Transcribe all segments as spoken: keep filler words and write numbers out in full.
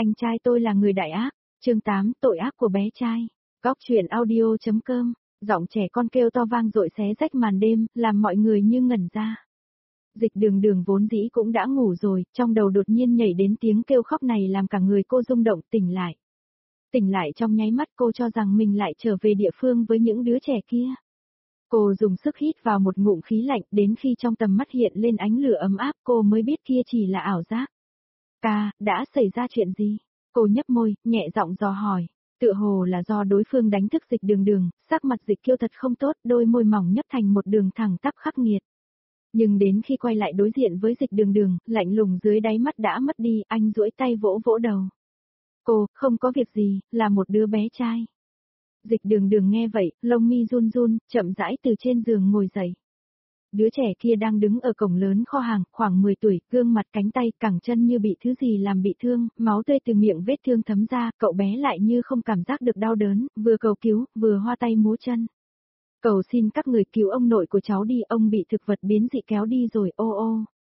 Anh trai tôi là người đại ác. Chương tám, tội ác của bé trai. Góc truyện audio.com. Giọng trẻ con kêu to vang dội xé rách màn đêm, làm mọi người như ngẩn ra. Dịch đường đường vốn dĩ cũng đã ngủ rồi, trong đầu đột nhiên nhảy đến tiếng kêu khóc này làm cả người cô rung động tỉnh lại. Tỉnh lại trong nháy mắt cô cho rằng mình lại trở về địa phương với những đứa trẻ kia. Cô dùng sức hít vào một ngụm khí lạnh, đến khi trong tầm mắt hiện lên ánh lửa ấm áp cô mới biết kia chỉ là ảo giác. Ca, đã xảy ra chuyện gì? Cô nhấp môi, nhẹ giọng dò hỏi. Tựa hồ là do đối phương đánh thức Dịch đường đường, sắc mặt Dịch Kiêu thật không tốt, đôi môi mỏng nhấp thành một đường thẳng tắp khắc nghiệt. Nhưng đến khi quay lại đối diện với Dịch đường đường, lạnh lùng dưới đáy mắt đã mất đi, anh duỗi tay vỗ vỗ đầu. Cô, không có việc gì, là một đứa bé trai. Dịch đường đường nghe vậy, lông mi run run, chậm rãi từ trên giường ngồi dậy. Đứa trẻ kia đang đứng ở cổng lớn kho hàng, khoảng mười tuổi, gương mặt cánh tay, cẳng chân như bị thứ gì làm bị thương, máu tươi từ miệng vết thương thấm ra, cậu bé lại như không cảm giác được đau đớn, vừa cầu cứu, vừa hoa tay múa chân. Cầu xin các người cứu ông nội của cháu đi, ông bị thực vật biến dị kéo đi rồi, ô ô.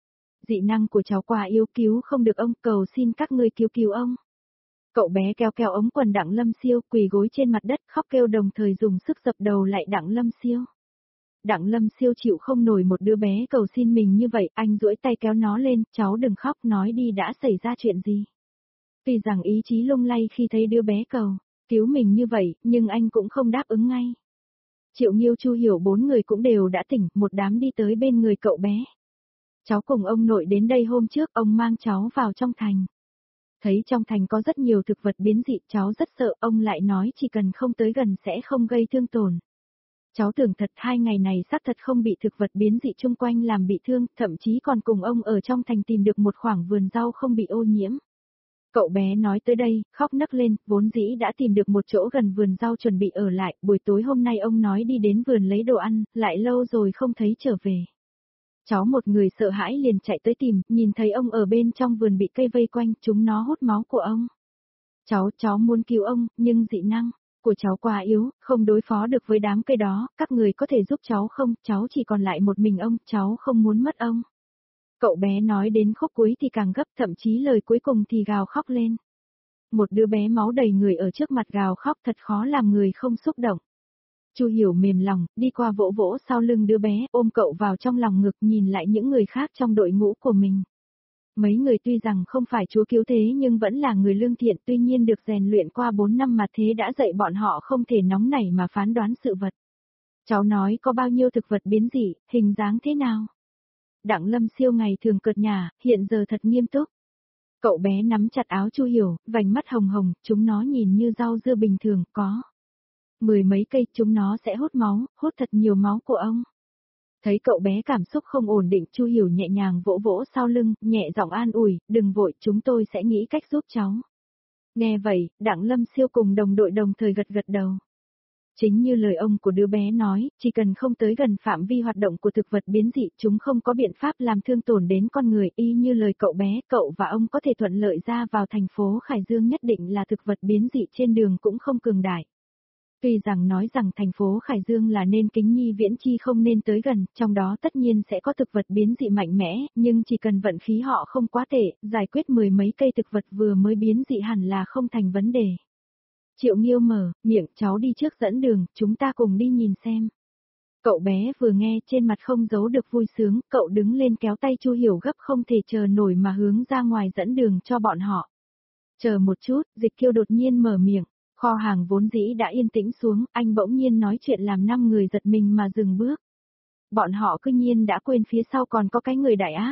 Dị năng của cháu quá yếu, cứu không được ông, cầu xin các người cứu cứu ông. Cậu bé kéo kéo ống quần Đặng Lâm Siêu, quỳ gối trên mặt đất, khóc kêu đồng thời dùng sức dập đầu lại Đặng Lâm Siêu. Đặng Lâm Siêu chịu không nổi một đứa bé cầu xin mình như vậy, anh duỗi tay kéo nó lên, cháu đừng khóc, nói đi đã xảy ra chuyện gì. Tuy rằng ý chí lung lay khi thấy đứa bé cầu cứu mình như vậy, nhưng anh cũng không đáp ứng ngay. Triệu Nghiêu, Chu Hiểu bốn người cũng đều đã tỉnh, một đám đi tới bên người cậu bé. Cháu cùng ông nội đến đây hôm trước, ông mang cháu vào trong thành. Thấy trong thành có rất nhiều thực vật biến dị, cháu rất sợ, ông lại nói chỉ cần không tới gần sẽ không gây thương tổn. Cháu tưởng thật hai ngày này xác thật không bị thực vật biến dị chung quanh làm bị thương, thậm chí còn cùng ông ở trong thành tìm được một khoảng vườn rau không bị ô nhiễm. Cậu bé nói tới đây, khóc nấc lên, vốn dĩ đã tìm được một chỗ gần vườn rau chuẩn bị ở lại, buổi tối hôm nay ông nói đi đến vườn lấy đồ ăn, lại lâu rồi không thấy trở về. Cháu một người sợ hãi liền chạy tới tìm, nhìn thấy ông ở bên trong vườn bị cây vây quanh, chúng nó hút máu của ông. Cháu, cháu muốn cứu ông, nhưng dị năng của cháu quá yếu, không đối phó được với đám cây đó, các người có thể giúp cháu không, cháu chỉ còn lại một mình ông, cháu không muốn mất ông. Cậu bé nói đến khúc cuối thì càng gấp, thậm chí lời cuối cùng thì gào khóc lên. Một đứa bé máu đầy người ở trước mặt gào khóc thật khó làm người không xúc động. Chu Hiểu mềm lòng, đi qua vỗ vỗ sau lưng đứa bé, ôm cậu vào trong lòng ngực nhìn lại những người khác trong đội ngũ của mình. Mấy người tuy rằng không phải chúa cứu thế nhưng vẫn là người lương thiện, tuy nhiên được rèn luyện qua bốn năm mà thế đã dạy bọn họ không thể nóng nảy mà phán đoán sự vật. Cháu nói có bao nhiêu thực vật biến dị, hình dáng thế nào? Đặng Lâm Siêu ngày thường cợt nhả, hiện giờ thật nghiêm túc. Cậu bé nắm chặt áo Chu Hiểu, vành mắt hồng hồng, chúng nó nhìn như rau dưa bình thường, có mười mấy cây, chúng nó sẽ hút máu, hút thật nhiều máu của ông. Thấy cậu bé cảm xúc không ổn định, Chu Hiểu nhẹ nhàng vỗ vỗ sau lưng, nhẹ giọng an ủi, đừng vội, chúng tôi sẽ nghĩ cách giúp cháu. Nghe vậy, Đặng Lâm Siêu cùng đồng đội đồng thời gật gật đầu. Chính như lời ông của đứa bé nói, chỉ cần không tới gần phạm vi hoạt động của thực vật biến dị, chúng không có biện pháp làm thương tổn đến con người, y như lời cậu bé, cậu và ông có thể thuận lợi ra vào thành phố Khải Dương, nhất định là thực vật biến dị trên đường cũng không cường đại. Tuy rằng nói rằng thành phố Khải Dương là nên kính nhi viễn chi không nên tới gần, trong đó tất nhiên sẽ có thực vật biến dị mạnh mẽ, nhưng chỉ cần vận khí họ không quá tệ, giải quyết mười mấy cây thực vật vừa mới biến dị hẳn là không thành vấn đề. Triệu Nghiêu mở miệng, cháu đi trước dẫn đường, chúng ta cùng đi nhìn xem. Cậu bé vừa nghe trên mặt không giấu được vui sướng, cậu đứng lên kéo tay Chu Hiểu gấp không thể chờ nổi mà hướng ra ngoài dẫn đường cho bọn họ. Chờ một chút, Dịch Kiêu đột nhiên mở miệng. Kho hàng vốn dĩ đã yên tĩnh xuống, anh bỗng nhiên nói chuyện làm năm người giật mình mà dừng bước. Bọn họ cứ nhiên đã quên phía sau còn có cái người đại ác.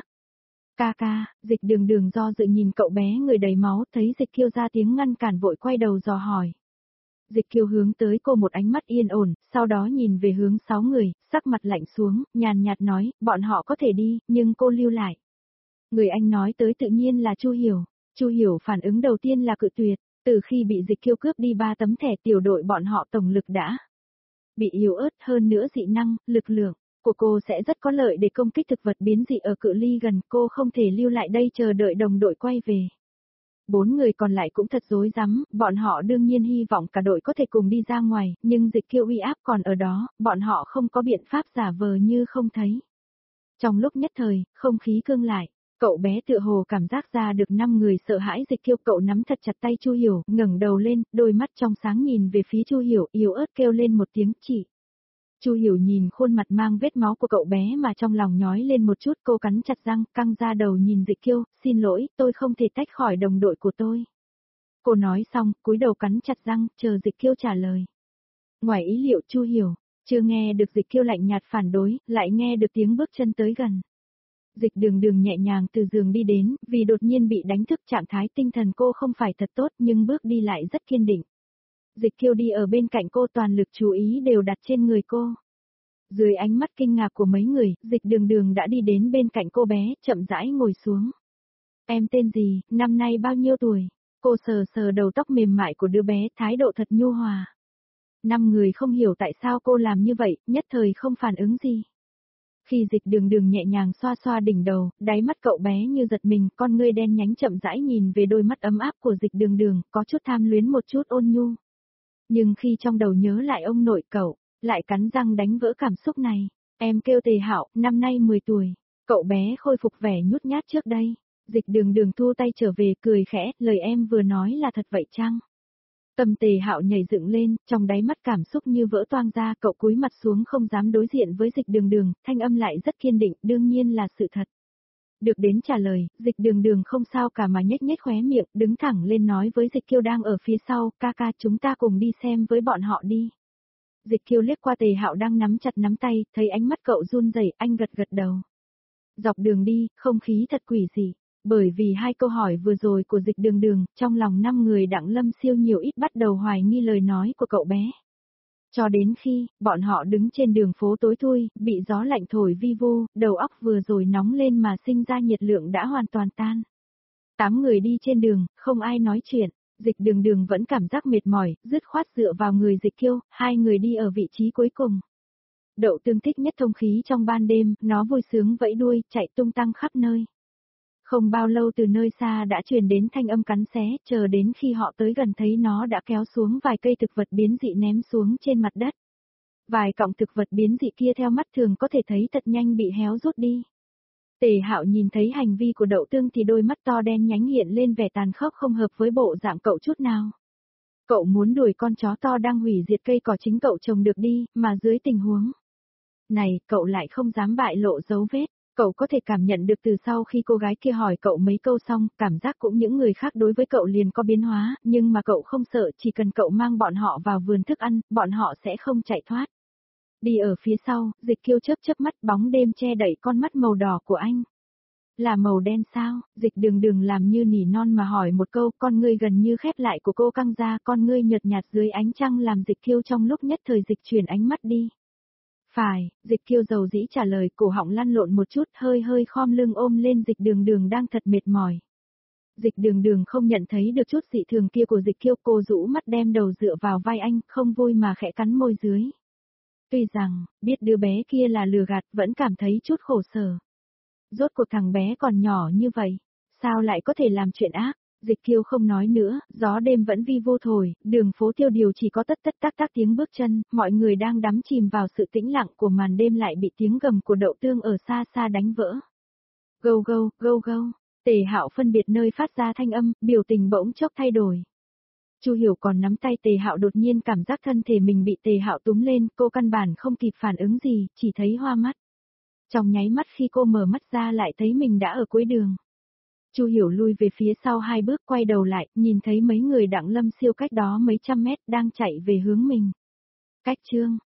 Ca ca, Dịch đường đường do dự nhìn cậu bé người đầy máu, thấy Dịch Kiêu ra tiếng ngăn cản vội quay đầu dò hỏi. Dịch Kiêu hướng tới cô một ánh mắt yên ổn, sau đó nhìn về hướng sáu người, sắc mặt lạnh xuống, nhàn nhạt nói, bọn họ có thể đi, nhưng cô lưu lại. Người anh nói tới tự nhiên là Chu Hiểu. Chu Hiểu phản ứng đầu tiên là cự tuyệt. Từ khi bị Dịch Kiêu cướp đi ba tấm thẻ tiểu đội bọn họ tổng lực đã bị yếu ớt, hơn nữa dị năng, lực lượng của cô sẽ rất có lợi để công kích thực vật biến dị ở cự ly gần, cô không thể lưu lại đây chờ đợi đồng đội quay về. Bốn người còn lại cũng thật rối rắm, bọn họ đương nhiên hy vọng cả đội có thể cùng đi ra ngoài, nhưng Dịch Kiêu uy áp còn ở đó, bọn họ không có biện pháp giả vờ như không thấy. Trong lúc nhất thời, không khí cương lại. Cậu bé tựa hồ cảm giác ra được năm người sợ hãi Dịch Kiêu, cậu nắm thật chặt tay Chu Hiểu, ngẩng đầu lên, đôi mắt trong sáng nhìn về phía Chu Hiểu, yếu ớt kêu lên một tiếng chị. Chu Hiểu nhìn khuôn mặt mang vết máu của cậu bé mà trong lòng nhói lên một chút, cô cắn chặt răng, căng ra đầu nhìn Dịch Kiêu, xin lỗi, tôi không thể tách khỏi đồng đội của tôi. Cô nói xong, cúi đầu cắn chặt răng, chờ Dịch Kiêu trả lời. Ngoài ý liệu Chu Hiểu, chưa nghe được Dịch Kiêu lạnh nhạt phản đối, lại nghe được tiếng bước chân tới gần. Dịch Đường Đường nhẹ nhàng từ giường đi đến, vì đột nhiên bị đánh thức trạng thái tinh thần cô không phải thật tốt nhưng bước đi lại rất kiên định. Dịch Kiêu đi ở bên cạnh cô, toàn lực chú ý đều đặt trên người cô. Dưới ánh mắt kinh ngạc của mấy người, Dịch Đường Đường đã đi đến bên cạnh cô bé, chậm rãi ngồi xuống. Em tên gì, năm nay bao nhiêu tuổi? Cô sờ sờ đầu tóc mềm mại của đứa bé, thái độ thật nhu hòa. Năm người không hiểu tại sao cô làm như vậy, nhất thời không phản ứng gì. Khi Dịch Đường Đường nhẹ nhàng xoa xoa đỉnh đầu, đáy mắt cậu bé như giật mình, con ngươi đen nhánh chậm rãi nhìn về đôi mắt ấm áp của Dịch Đường Đường, có chút tham luyến một chút ôn nhu. Nhưng khi trong đầu nhớ lại ông nội cậu, lại cắn răng đánh vỡ cảm xúc này. Em kêu Tề Hạo, năm nay mười tuổi. Cậu bé khôi phục vẻ nhút nhát trước đây. Dịch Đường Đường thu tay trở về, cười khẽ, lời em vừa nói là thật vậy chăng? Tâm Tề Hạo nhảy dựng lên, trong đáy mắt cảm xúc như vỡ toang ra, cậu cúi mặt xuống không dám đối diện với Dịch Đường Đường, thanh âm lại rất kiên định, đương nhiên là sự thật. Được đến trả lời, Dịch Đường Đường không sao cả mà nhếch nhếch khóe miệng, đứng thẳng lên nói với Dịch Kiêu đang ở phía sau, ca ca chúng ta cùng đi xem với bọn họ đi. Dịch Kiêu liếc qua Tề Hạo đang nắm chặt nắm tay, thấy ánh mắt cậu run rẩy, anh gật gật đầu. Dọc đường đi, không khí thật quỷ dị. Bởi vì hai câu hỏi vừa rồi của Dịch Đường Đường, trong lòng năm người Đặng Lâm Siêu nhiều ít bắt đầu hoài nghi lời nói của cậu bé. Cho đến khi, bọn họ đứng trên đường phố tối thui, bị gió lạnh thổi vi vu, đầu óc vừa rồi nóng lên mà sinh ra nhiệt lượng đã hoàn toàn tan. Tám người đi trên đường, không ai nói chuyện, Dịch Đường Đường vẫn cảm giác mệt mỏi, dứt khoát dựa vào người Dịch Kiêu, hai người đi ở vị trí cuối cùng. Đậu Tương thích nhất thông khí trong ban đêm, nó vui sướng vẫy đuôi, chạy tung tăng khắp nơi. Không bao lâu từ nơi xa đã truyền đến thanh âm cắn xé, chờ đến khi họ tới gần thấy nó đã kéo xuống vài cây thực vật biến dị ném xuống trên mặt đất. Vài cọng thực vật biến dị kia theo mắt thường có thể thấy thật nhanh bị héo rút đi. Tề Hạo nhìn thấy hành vi của Đậu Tương thì đôi mắt to đen nhánh hiện lên vẻ tàn khốc không hợp với bộ dạng cậu chút nào. Cậu muốn đuổi con chó to đang hủy diệt cây cỏ chính cậu trồng được đi, mà dưới tình huống này, cậu lại không dám bại lộ dấu vết. Cậu có thể cảm nhận được từ sau khi cô gái kia hỏi cậu mấy câu xong, cảm giác cũng những người khác đối với cậu liền có biến hóa, nhưng mà cậu không sợ, chỉ cần cậu mang bọn họ vào vườn thức ăn, bọn họ sẽ không chạy thoát. Đi ở phía sau, Dịch Kiêu chớp chớp mắt, bóng đêm che đậy con mắt màu đỏ của anh. Là màu đen sao? Dịch Đường Đường làm như nỉ non mà hỏi một câu, con ngươi gần như khép lại của cô căng ra, con ngươi nhợt nhạt dưới ánh trăng làm Dịch Kiêu trong lúc nhất thời dịch chuyển ánh mắt đi. Phải, Dịch Kiêu dầu dĩ trả lời, cổ họng lăn lộn một chút, hơi hơi khom lưng ôm lên Dịch Đường Đường đang thật mệt mỏi. Dịch Đường Đường không nhận thấy được chút dị thường kia của Dịch Kiêu, cô rũ mắt đem đầu dựa vào vai anh, không vui mà khẽ cắn môi dưới. Tuy rằng, biết đứa bé kia là lừa gạt, vẫn cảm thấy chút khổ sở. Rốt cuộc thằng bé còn nhỏ như vậy, sao lại có thể làm chuyện ác? Dịch Kiêu không nói nữa, gió đêm vẫn vi vô thổi, đường phố tiêu điều chỉ có tất tất tác tác tiếng bước chân, mọi người đang đắm chìm vào sự tĩnh lặng của màn đêm lại bị tiếng gầm của Đậu Tương ở xa xa đánh vỡ. Gâu gâu, gâu gâu, Tề Hạo phân biệt nơi phát ra thanh âm, biểu tình bỗng chốc thay đổi. Chu Hiểu còn nắm tay Tề Hạo, đột nhiên cảm giác thân thể mình bị Tề Hạo túm lên, cô căn bản không kịp phản ứng gì, chỉ thấy hoa mắt. Trong nháy mắt khi cô mở mắt ra lại thấy mình đã ở cuối đường. Chu Hiểu lui về phía sau hai bước, quay đầu lại, nhìn thấy mấy người Đặng Lâm Siêu cách đó mấy trăm mét đang chạy về hướng mình. Cách chương